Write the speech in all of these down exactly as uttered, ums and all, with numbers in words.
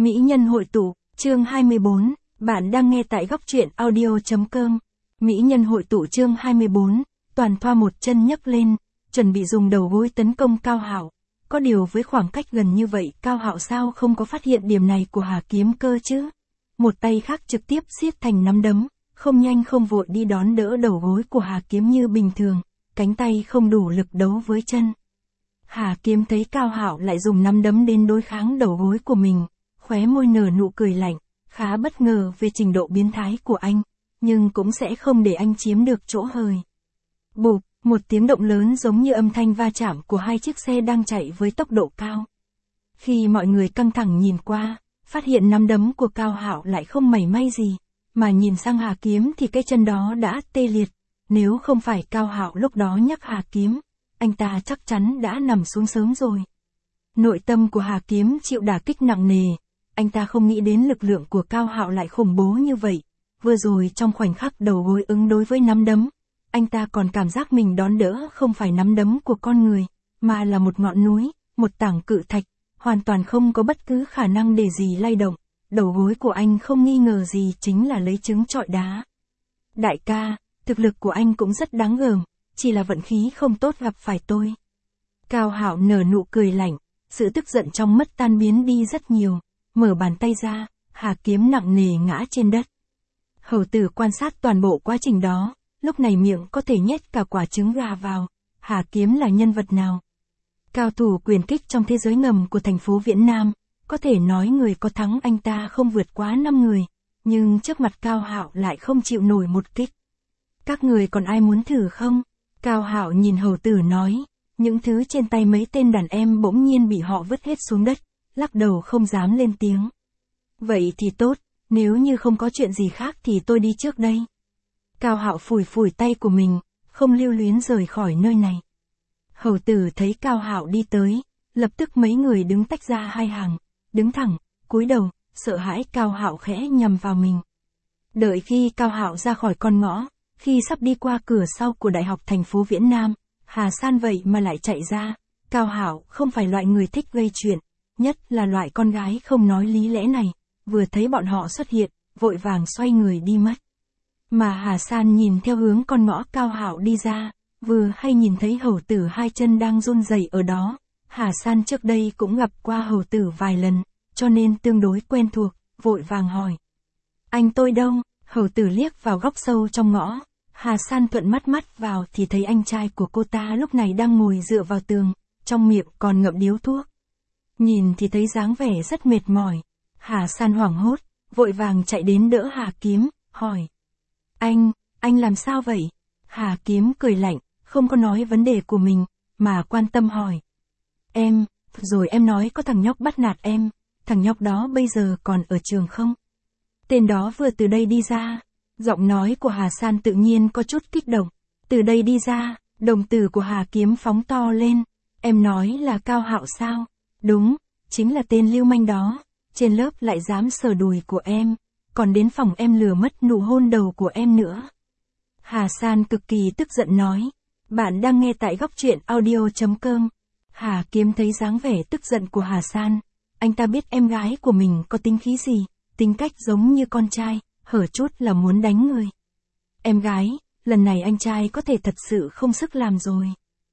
Mỹ nhân hội tụ, chương hai mươi bốn, bạn đang nghe tại góc truyện audio.com. Mỹ nhân hội tụ chương hai mươi bốn, Toàn Thoa một chân nhấc lên, chuẩn bị dùng đầu gối tấn công Cao Hạo. Có điều với khoảng cách gần như vậy, Cao Hạo sao không có phát hiện điểm này của Hà Kiếm cơ chứ? Một tay khác trực tiếp siết thành nắm đấm, không nhanh không vội đi đón đỡ đầu gối của Hà Kiếm như bình thường, cánh tay không đủ lực đấu với chân. Hà Kiếm thấy Cao Hạo lại dùng nắm đấm đến đối kháng đầu gối của mình, khóe môi nở nụ cười lạnh, khá bất ngờ về trình độ biến thái của anh, nhưng cũng sẽ không để anh chiếm được chỗ hời. Bụp, một tiếng động lớn giống như âm thanh va chạm của hai chiếc xe đang chạy với tốc độ cao. Khi mọi người căng thẳng nhìn qua, phát hiện nắm đấm của Cao Hạo lại không mảy may gì, mà nhìn sang Hà Kiếm thì cái chân đó đã tê liệt, nếu không phải Cao Hạo lúc đó nhắc Hà Kiếm, anh ta chắc chắn đã nằm xuống sớm rồi. Nội tâm của Hà Kiếm chịu đả kích nặng nề, anh ta không nghĩ đến lực lượng của Cao Hạo lại khủng bố như vậy. Vừa rồi trong khoảnh khắc đầu gối ứng đối với nắm đấm, anh ta còn cảm giác mình đón đỡ không phải nắm đấm của con người, mà là một ngọn núi, một tảng cự thạch, hoàn toàn không có bất cứ khả năng để gì lay động. Đầu gối của anh không nghi ngờ gì chính là lấy trứng trọi đá. Đại ca, thực lực của anh cũng rất đáng gờm, chỉ là vận khí không tốt gặp phải tôi. Cao Hạo nở nụ cười lạnh, sự tức giận trong mắt tan biến đi rất nhiều, mở bàn tay ra, Hà Kiếm nặng nề ngã trên đất. Hầu tử quan sát toàn bộ quá trình đó, lúc này miệng có thể nhét cả quả trứng gà vào. Hà Kiếm là nhân vật nào? Cao thủ quyền kích trong thế giới ngầm của thành phố Viễn Nam, có thể nói người có thắng anh ta không vượt quá năm người, nhưng trước mặt Cao Hạo lại không chịu nổi một kích. Các người còn ai muốn thử không? Cao Hạo nhìn hầu tử nói, những thứ trên tay mấy tên đàn em bỗng nhiên bị họ vứt hết xuống đất, lắc đầu không dám lên tiếng. Vậy thì tốt, nếu như không có chuyện gì khác thì tôi đi trước đây. Cao Hạo phủi phủi tay của mình, không lưu luyến rời khỏi nơi này. Hầu tử thấy Cao Hạo đi tới, lập tức mấy người đứng tách ra hai hàng, đứng thẳng, cúi đầu, sợ hãi Cao Hạo khẽ nhằm vào mình. Đợi khi Cao Hạo ra khỏi con ngõ, khi sắp đi qua cửa sau của Đại học thành phố Viễn Nam, Hà San vậy mà lại chạy ra. Cao Hạo không phải loại người thích gây chuyện, nhất là loại con gái không nói lý lẽ này, vừa thấy bọn họ xuất hiện, vội vàng xoay người đi mất. Mà Hà San nhìn theo hướng con ngõ Cao Hạo đi ra, vừa hay nhìn thấy hầu tử hai chân đang run rẩy ở đó. Hà San trước đây cũng gặp qua hầu tử vài lần, cho nên tương đối quen thuộc, vội vàng hỏi. Anh tôi đâu? Hầu tử liếc vào góc sâu trong ngõ. Hà San thuận mắt mắt vào thì thấy anh trai của cô ta lúc này đang ngồi dựa vào tường, trong miệng còn ngậm điếu thuốc. Nhìn thì thấy dáng vẻ rất mệt mỏi. Hà San hoảng hốt, vội vàng chạy đến đỡ Hà Kiếm, hỏi. Anh, anh làm sao vậy? Hà Kiếm cười lạnh, không có nói vấn đề của mình, mà quan tâm hỏi. Em, rồi em nói có thằng nhóc bắt nạt em, thằng nhóc đó bây giờ còn ở trường không? Tên đó vừa từ đây đi ra. Giọng nói của Hà San tự nhiên có chút kích động. Từ đây đi ra, đồng tử của Hà Kiếm phóng to lên. Em nói là Cao Hạo sao? Đúng, chính là tên lưu manh đó. Trên lớp lại dám sờ đùi của em, còn đến phòng em lừa mất nụ hôn đầu của em nữa. Hà San cực kỳ tức giận nói. Bạn đang nghe tại góc truyện audio.com. Hà Kiếm thấy dáng vẻ tức giận của Hà San. Anh ta biết em gái của mình có tính khí gì, tính cách giống như con trai, hở chút là muốn đánh người. Em gái, lần này anh trai có thể thật sự không sức làm rồi.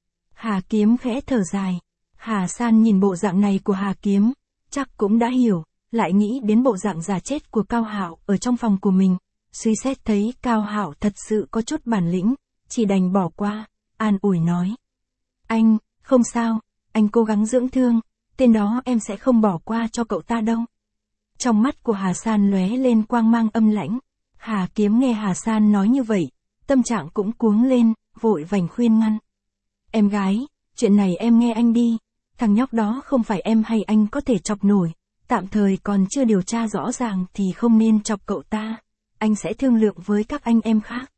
Hà Kiếm khẽ thở dài. Hà San nhìn bộ dạng này của Hà Kiếm, chắc cũng đã hiểu, lại nghĩ đến bộ dạng giả chết của Cao Hạo ở trong phòng của mình, suy xét thấy Cao Hạo thật sự có chút bản lĩnh, chỉ đành bỏ qua, an ủi nói. Anh, không sao, anh cố gắng dưỡng thương, tên đó em sẽ không bỏ qua cho cậu ta đâu. Trong mắt của Hà San lóe lên quang mang âm lãnh. Hà Kiếm nghe Hà San nói như vậy, tâm trạng cũng cuống lên, vội vành khuyên ngăn. Em gái, chuyện này em nghe anh đi, thằng nhóc đó không phải em hay anh có thể chọc nổi, tạm thời còn chưa điều tra rõ ràng thì không nên chọc cậu ta, anh sẽ thương lượng với các anh em khác.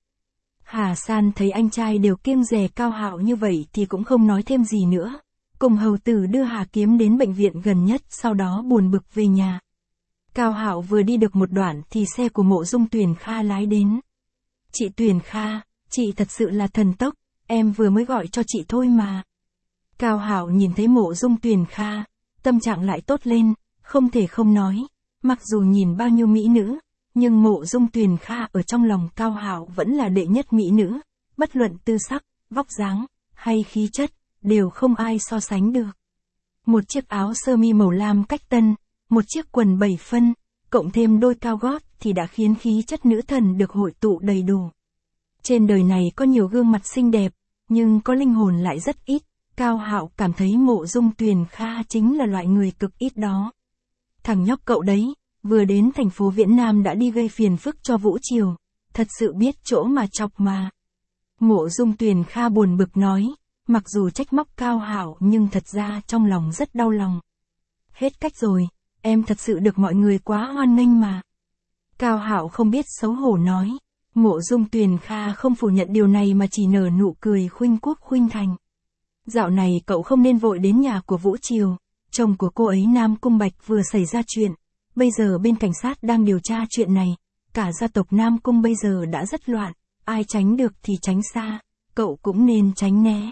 Hà San thấy anh trai đều kiêng dè Cao Hạo như vậy thì cũng không nói thêm gì nữa, cùng hầu tử đưa Hà Kiếm đến bệnh viện gần nhất, sau đó buồn bực về nhà. Cao Hạo vừa đi được một đoạn thì xe của Mộ Dung Tuyền Kha lái đến. Chị Tuyền Kha, chị thật sự là thần tốc, em vừa mới gọi cho chị thôi mà. Cao Hạo nhìn thấy Mộ Dung Tuyền Kha, tâm trạng lại tốt lên, không thể không nói, Mặc dù nhìn bao nhiêu mỹ nữ, nhưng Mộ Dung Tuyền Kha ở trong lòng Cao Hạo vẫn là đệ nhất mỹ nữ, bất luận tư sắc, vóc dáng, hay khí chất, đều không ai so sánh được. Một chiếc áo sơ mi màu lam cách tân, một chiếc quần bảy phân, cộng thêm đôi cao gót thì đã khiến khí chất nữ thần được hội tụ đầy đủ. Trên đời này có nhiều gương mặt xinh đẹp, nhưng có linh hồn lại rất ít. Cao Hạo cảm thấy Mộ Dung Tuyền Kha chính là loại người cực ít đó. Thằng nhóc cậu đấy, vừa đến thành phố Viễn Nam đã đi gây phiền phức cho Vũ Triều, thật sự biết chỗ mà chọc mà. Mộ Dung Tuyền Kha buồn bực nói, mặc dù trách móc Cao Hạo nhưng thật ra trong lòng rất đau lòng. Hết cách rồi, em thật sự được mọi người quá hoan nghênh mà. Cao Hạo không biết xấu hổ nói. Mộ Dung Tuyền Kha không phủ nhận điều này mà chỉ nở nụ cười khuynh quốc khuynh thành. Dạo này cậu không nên vội đến nhà của Vũ Triều, chồng của cô ấy Nam Cung Bạch vừa xảy ra chuyện, bây giờ bên cảnh sát đang điều tra chuyện này, cả gia tộc Nam Cung bây giờ đã rất loạn, ai tránh được thì tránh xa, cậu cũng nên tránh né.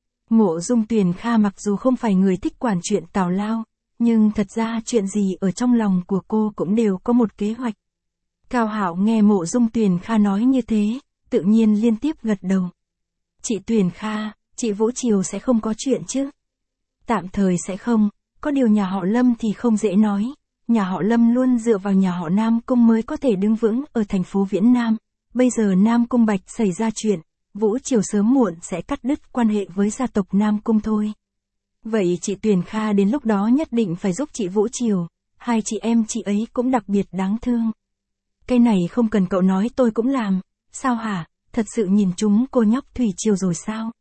Mộ Dung Tuyền Kha mặc dù không phải người thích quản chuyện tào lao, nhưng thật ra chuyện gì ở trong lòng của cô cũng đều có một kế hoạch. Cao Hạo nghe Mộ Dung Tuyền Kha nói như thế, tự nhiên liên tiếp gật đầu. Chị Tuyền Kha, chị Vũ Triều sẽ không có chuyện chứ? Tạm thời sẽ không, có điều nhà họ Lâm thì không dễ nói, nhà họ Lâm luôn dựa vào nhà họ Nam Cung mới có thể đứng vững ở thành phố Viễn Nam, bây giờ Nam Cung Bạch xảy ra chuyện, Vũ Triều sớm muộn sẽ cắt đứt quan hệ với gia tộc Nam Cung thôi. Vậy chị Tuyền Kha đến lúc đó nhất định phải giúp chị Vũ Triều, hai chị em chị ấy cũng đặc biệt đáng thương. Cái này không cần cậu nói tôi cũng làm, sao hả, thật sự nhìn chúng cô nhóc Thủy Triều rồi sao?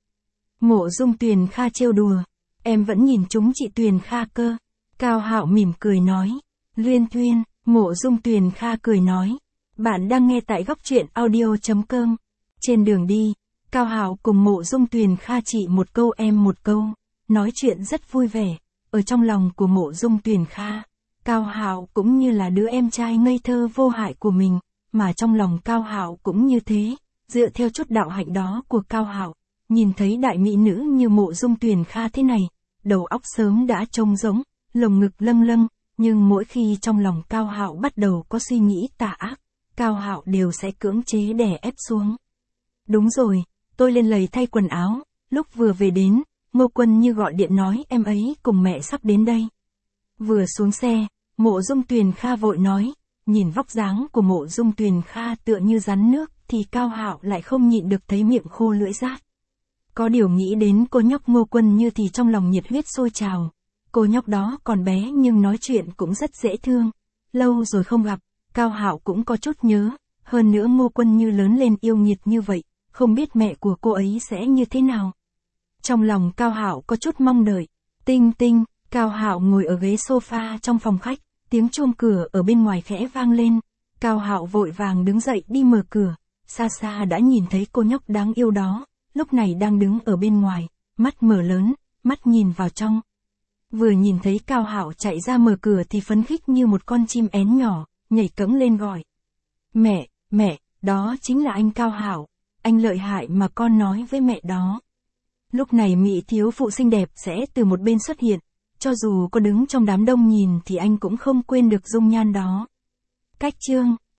Mộ Dung Tuyền Kha trêu đùa, em vẫn nhìn chúng chị Tuyền Kha cơ. Cao Hạo mỉm cười nói, Luyên Thuyên, Mộ Dung Tuyền Kha cười nói, bạn đang nghe tại góc truyện audio chấm com. Trên đường đi, Cao Hạo cùng Mộ Dung Tuyền Kha chị một câu em một câu, nói chuyện rất vui vẻ, ở trong lòng của Mộ Dung Tuyền Kha. Cao Hạo cũng như là đứa em trai ngây thơ vô hại của mình, mà trong lòng Cao Hạo cũng như thế, dựa theo chút đạo hạnh đó của Cao Hạo, nhìn thấy đại mỹ nữ như Mộ Dung Tuyền Kha thế này, đầu óc sớm đã trống rỗng, lồng ngực lâng lâng, nhưng mỗi khi trong lòng Cao Hạo bắt đầu có suy nghĩ tà ác, Cao Hạo đều sẽ cưỡng chế đè ép xuống. Đúng rồi, tôi lên lầy thay quần áo, lúc vừa về đến, Ngô Quân Như gọi điện nói em ấy cùng mẹ sắp đến đây. Vừa xuống xe, Mộ Dung Tuyền Kha vội nói, nhìn vóc dáng của Mộ Dung Tuyền Kha tựa như rắn nước, thì Cao Hạo lại không nhịn được thấy miệng khô lưỡi rát. Có điều nghĩ đến cô nhóc Ngô Quân Như thì trong lòng nhiệt huyết sôi trào. Cô nhóc đó còn bé nhưng nói chuyện cũng rất dễ thương. Lâu rồi không gặp, Cao Hạo cũng có chút nhớ, hơn nữa Ngô Quân Như lớn lên yêu nghiệt như vậy, không biết mẹ của cô ấy sẽ như thế nào. Trong lòng Cao Hạo có chút mong đợi. Tinh tinh, Cao Hạo ngồi ở ghế sofa trong phòng khách, tiếng chuông cửa ở bên ngoài khẽ vang lên. Cao Hạo vội vàng đứng dậy đi mở cửa, xa xa đã nhìn thấy cô nhóc đáng yêu đó, lúc này đang đứng ở bên ngoài, mắt mở lớn, mắt nhìn vào trong. Vừa nhìn thấy Cao Hạo chạy ra mở cửa thì phấn khích như một con chim én nhỏ, nhảy cẫng lên gọi. Mẹ, mẹ, đó chính là anh Cao Hạo, anh lợi hại mà con nói với mẹ đó. Lúc này mỹ thiếu phụ xinh đẹp sẽ từ một bên xuất hiện, cho dù có đứng trong đám đông nhìn thì anh cũng không quên được dung nhan đó. Cách chương